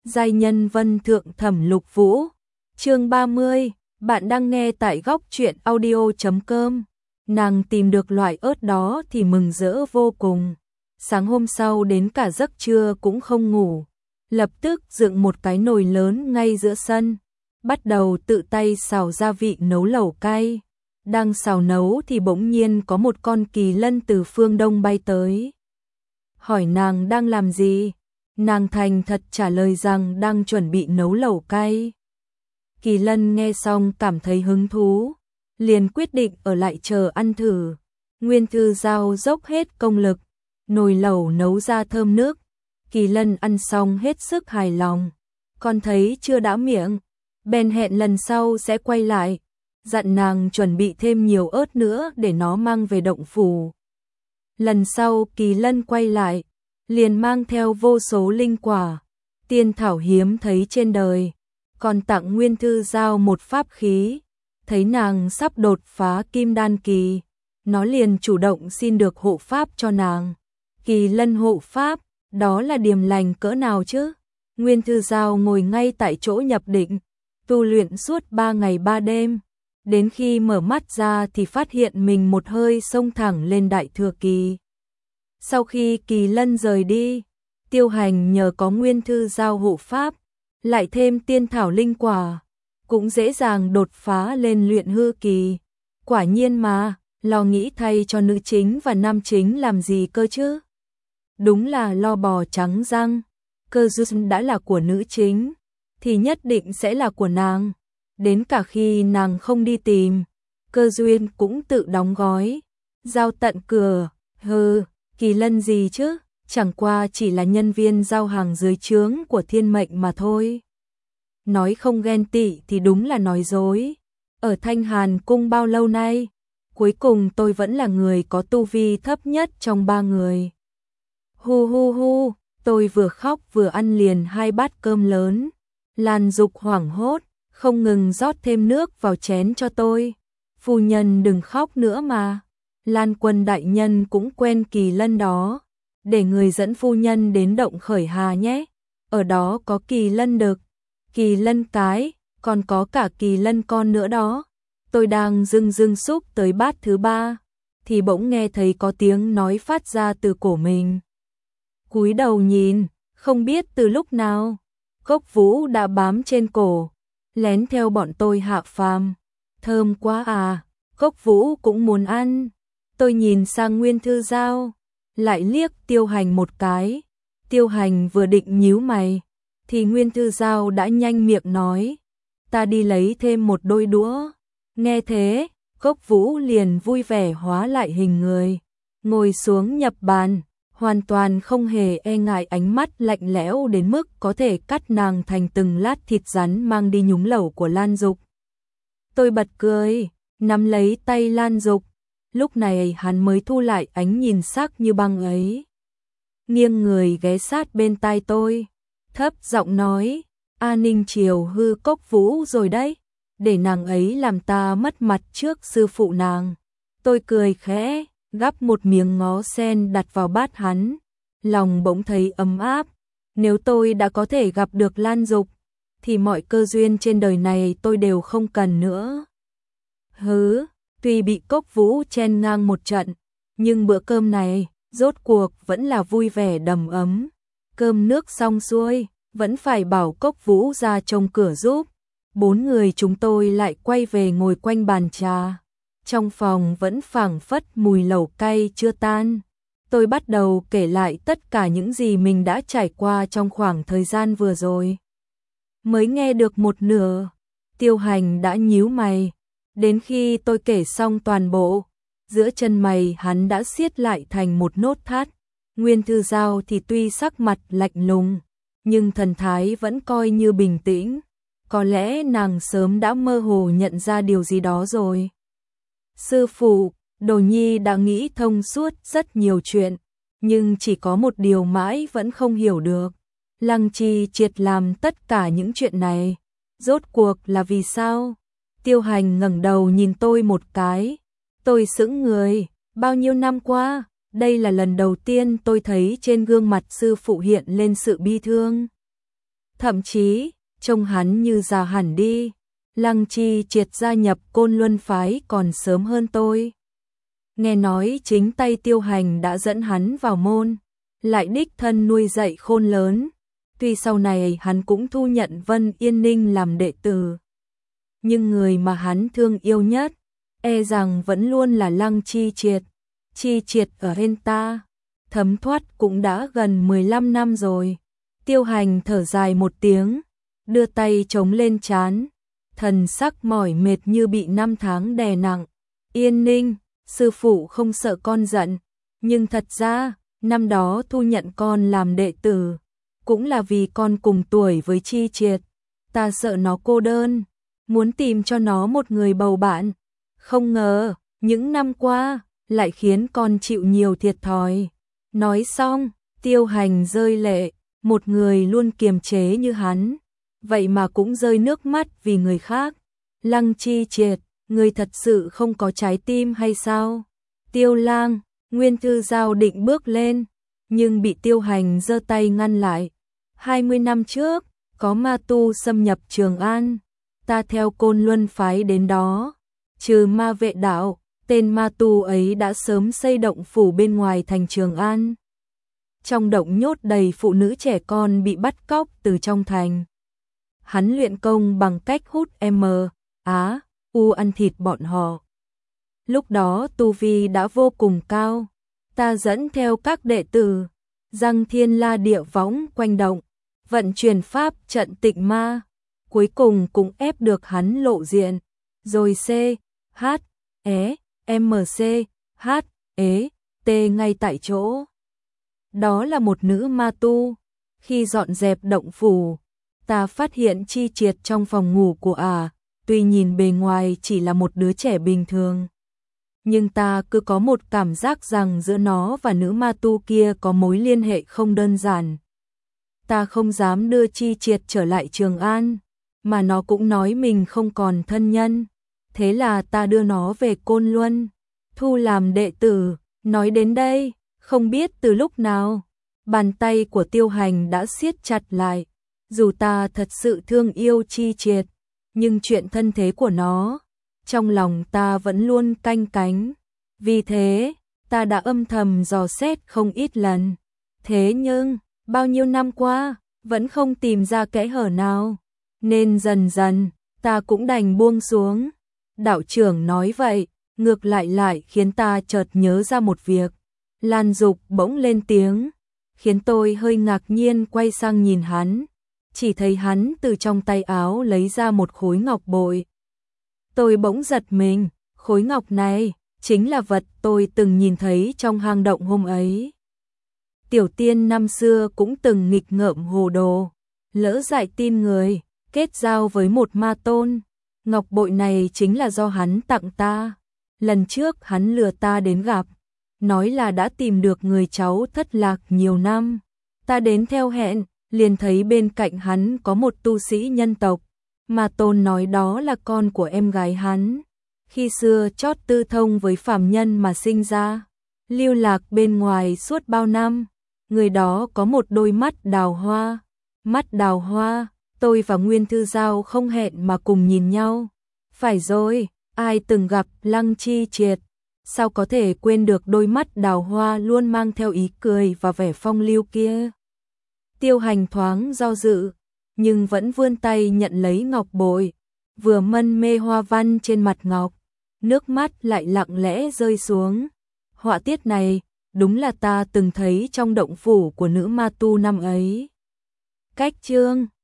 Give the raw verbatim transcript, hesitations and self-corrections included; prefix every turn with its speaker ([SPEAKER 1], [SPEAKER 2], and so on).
[SPEAKER 1] Giai nhân vân thượng thẩm Lục Vũ. Chương ba mươi, bạn đang nghe tại góc truyện audio chấm com. Nàng tìm được loại ớt đó thì mừng rỡ vô cùng. Sáng hôm sau đến cả giấc trưa cũng không ngủ, lập tức dựng một cái nồi lớn ngay giữa sân, bắt đầu tự tay xào gia vị nấu lẩu cay. Đang xào nấu thì bỗng nhiên có một con kỳ lân từ phương đông bay tới, hỏi nàng đang làm gì. Nàng thành thật trả lời rằng đang chuẩn bị nấu lẩu cay. Kỳ lân nghe xong cảm thấy hứng thú, liền quyết định ở lại chờ ăn thử. Nguyên Thư Giao dốc hết công lực, nồi lẩu nấu ra thơm nước. Kỳ lân ăn xong hết sức hài lòng, còn thấy chưa đã miệng, bèn hẹn lần sau sẽ quay lại, dặn nàng chuẩn bị thêm nhiều ớt nữa để nó mang về động phủ. Lần sau Kỳ lân quay lại, liền mang theo vô số linh quả, tiên thảo hiếm thấy trên đời, còn tặng Nguyên Thư Giao một pháp khí. Thấy nàng sắp đột phá kim đan kỳ, nó liền chủ động xin được hộ pháp cho nàng. Kỳ lân hộ pháp, đó là điềm lành cỡ nào chứ? Nguyên Thư Giao ngồi ngay tại chỗ nhập định, tu luyện suốt ba ngày ba đêm. Đến khi mở mắt ra thì phát hiện mình một hơi xông thẳng lên đại thừa kỳ. Sau khi Kỳ lân rời đi, Tiêu Hành nhờ có Nguyên Thư Giao hộ pháp, lại thêm tiên thảo linh quả, cũng dễ dàng đột phá lên luyện hư kỳ. Quả nhiên mà, lo nghĩ thay cho nữ chính và nam chính làm gì cơ chứ? Đúng là lo bò trắng răng. Cơ duyên đã là của nữ chính, thì nhất định sẽ là của nàng. Đến cả khi nàng không đi tìm, cơ duyên cũng tự đóng gói, giao tận cửa. Hừ, Kỳ lân gì chứ, chẳng qua chỉ là nhân viên giao hàng dưới trướng của thiên mệnh mà thôi. Nói không ghen tị thì đúng là nói dối. Ở Thanh Hàn Cung bao lâu nay, cuối cùng tôi vẫn là người có tu vi thấp nhất trong ba người. Hu hu hu, tôi vừa khóc vừa ăn liền hai bát cơm lớn. Lan Dục hoảng hốt, không ngừng rót thêm nước vào chén cho tôi. Phu nhân đừng khóc nữa mà. Lan Quân đại nhân cũng quen Kỳ lân đó, để người dẫn phu nhân đến động Khởi Hà nhé. Ở đó có kỳ lân đực, kỳ lân cái, còn có cả kỳ lân con nữa đó. Tôi đang dưng dưng xúc tới bát thứ ba, thì bỗng nghe thấy có tiếng nói phát ra từ cổ mình. Cúi đầu nhìn, không biết từ lúc nào, Cốc Vũ đã bám trên cổ, lén theo bọn tôi hạ phàm. Thơm quá à, Cốc Vũ cũng muốn ăn. Tôi nhìn sang Nguyên Thư Giao, lại liếc Tiêu Hành một cái. Tiêu Hành vừa định nhíu mày, thì Nguyên Thư Giao đã nhanh miệng nói, ta đi lấy thêm một đôi đũa. Nghe thế, Cốc Vũ liền vui vẻ hóa lại hình người, ngồi xuống nhập bàn, hoàn toàn không hề e ngại ánh mắt lạnh lẽo đến mức có thể cắt nàng thành từng lát thịt rắn mang đi nhúng lẩu của Lan Dục. Tôi bật cười, nắm lấy tay Lan Dục. Lúc này hắn mới thu lại ánh nhìn sắc như băng ấy, nghiêng người ghé sát bên tai tôi, thấp giọng nói, A Ninh chiều hư Cốc Vũ rồi đấy, để nàng ấy làm ta mất mặt trước sư phụ nàng. Tôi cười khẽ, gắp một miếng ngó sen đặt vào bát hắn, lòng bỗng thấy ấm áp. Nếu tôi đã có thể gặp được Lan Dục, thì mọi cơ duyên trên đời này tôi đều không cần nữa. Hứ, tuy bị Cốc Vũ chen ngang một trận, nhưng bữa cơm này, rốt cuộc vẫn là vui vẻ đầm ấm. Cơm nước xong xuôi, vẫn phải bảo Cốc Vũ ra trông cửa giúp. Bốn người chúng tôi lại quay về ngồi quanh bàn trà. Trong phòng vẫn phảng phất mùi lẩu cay chưa tan. Tôi bắt đầu kể lại tất cả những gì mình đã trải qua trong khoảng thời gian vừa rồi. Mới nghe được một nửa, Tiêu Hành đã nhíu mày. Đến khi tôi kể xong toàn bộ, giữa chân mày hắn đã siết lại thành một nốt thắt. Nguyên Thư Giao thì tuy sắc mặt lạnh lùng, nhưng thần thái vẫn coi như bình tĩnh. Có lẽ nàng sớm đã mơ hồ nhận ra điều gì đó rồi. Sư phụ, Đồ Nhi đã nghĩ thông suốt rất nhiều chuyện, nhưng chỉ có một điều mãi vẫn không hiểu được. Lăng Chi triệt làm tất cả những chuyện này, rốt cuộc là vì sao? Tiêu Hành ngẩng đầu nhìn tôi một cái, tôi sững người. Bao nhiêu năm qua, đây là lần đầu tiên tôi thấy trên gương mặt sư phụ hiện lên sự bi thương. thậm chí, trông hắn như già hẳn đi. Lăng Chi Triệt gia nhập Côn Luân phái còn sớm hơn tôi. Nghe nói chính tay Tiêu Hành đã dẫn hắn vào môn, lại đích thân nuôi dạy khôn lớn. Tuy sau này hắn cũng thu nhận Vân Yên Ninh làm đệ tử, nhưng người mà hắn thương yêu nhất, e rằng vẫn luôn là Lăng Chi Triệt. Chi Triệt ở bên ta, thấm thoát cũng đã gần mười lăm năm rồi. Tiêu Hành thở dài một tiếng, đưa tay chống lên trán, thần sắc mỏi mệt như bị năm tháng đè nặng. Yên Ninh, sư phụ không sợ con giận, nhưng thật ra, năm đó thu nhận con làm đệ tử, cũng là vì con cùng tuổi với Chi Triệt. Ta sợ nó cô đơn, muốn tìm cho nó một người bầu bạn. Không ngờ, những năm qua, lại khiến con chịu nhiều thiệt thòi. Nói xong, Tiêu Hành rơi lệ, một người luôn kiềm chế như hắn, vậy mà cũng rơi nước mắt vì người khác. Lăng Chi Triệt, người thật sự không có trái tim hay sao? Tiêu Lang, Nguyên Thư Giao định bước lên, nhưng bị Tiêu Hành giơ tay ngăn lại. hai mươi năm trước, có ma tu xâm nhập Trường An, ta theo Côn Luân phái đến đó, trừ ma vệ đạo, tên ma tu ấy đã sớm xây động phủ bên ngoài thành Trường An. Trong động nhốt đầy phụ nữ trẻ con bị bắt cóc từ trong thành. Hắn luyện công bằng cách hút M, Á, U ăn thịt bọn họ. Lúc đó tu vi đã vô cùng cao, ta dẫn theo các đệ tử, giăng thiên la địa võng quanh động, vận chuyển pháp trận tịnh ma, cuối cùng cũng ép được hắn lộ diện, rồi C, H, E, M C, H, E, T ngay tại chỗ. Đó là một nữ ma tu. Khi dọn dẹp động phủ, ta phát hiện Chi Triệt trong phòng ngủ của ả, à, tuy nhìn bề ngoài chỉ là một đứa trẻ bình thường, nhưng ta cứ có một cảm giác rằng giữa nó và nữ ma tu kia có mối liên hệ không đơn giản. Ta không dám đưa Chi Triệt trở lại Trường An, mà nó cũng nói mình không còn thân nhân. Thế là ta đưa nó về Côn Luân, thu làm đệ tử. Nói đến đây, không biết từ lúc nào, bàn tay của Tiêu Hành đã siết chặt lại. Dù ta thật sự thương yêu Chi Triệt, nhưng chuyện thân thế của nó, trong lòng ta vẫn luôn canh cánh. Vì thế, ta đã âm thầm dò xét không ít lần. Thế nhưng, bao nhiêu năm qua, vẫn không tìm ra kẽ hở nào. Nên dần dần, ta cũng đành buông xuống. Đạo trưởng nói vậy, ngược lại lại khiến ta chợt nhớ ra một việc. Lan Dục bỗng lên tiếng, khiến tôi hơi ngạc nhiên quay sang nhìn hắn. Chỉ thấy hắn từ trong tay áo lấy ra một khối ngọc bội. Tôi bỗng giật mình, khối ngọc này chính là vật tôi từng nhìn thấy trong hang động hôm ấy. Tiểu Tiên năm xưa cũng từng nghịch ngợm hồ đồ, lỡ dại tin người, kết giao với một ma tôn. Ngọc bội này chính là do hắn tặng ta. Lần trước hắn lừa ta đến gặp, nói là đã tìm được người cháu thất lạc nhiều năm. Ta đến theo hẹn, liền thấy bên cạnh hắn có một tu sĩ nhân tộc, mà tôn nói đó là con của em gái hắn. Khi xưa chót tư thông với phàm nhân mà sinh ra, lưu lạc bên ngoài suốt bao năm. Người đó có một đôi mắt đào hoa. Mắt đào hoa, tôi và Nguyên Thư Giao không hẹn mà cùng nhìn nhau. Phải rồi, ai từng gặp Lăng Chi Triệt, sao có thể quên được đôi mắt đào hoa luôn mang theo ý cười và vẻ phong lưu kia. Tiêu Hành thoáng do dự, nhưng vẫn vươn tay nhận lấy ngọc bội, vừa mân mê hoa văn trên mặt ngọc, nước mắt lại lặng lẽ rơi xuống. Họa tiết này, đúng là ta từng thấy trong động phủ của nữ ma tu năm ấy. Cách chương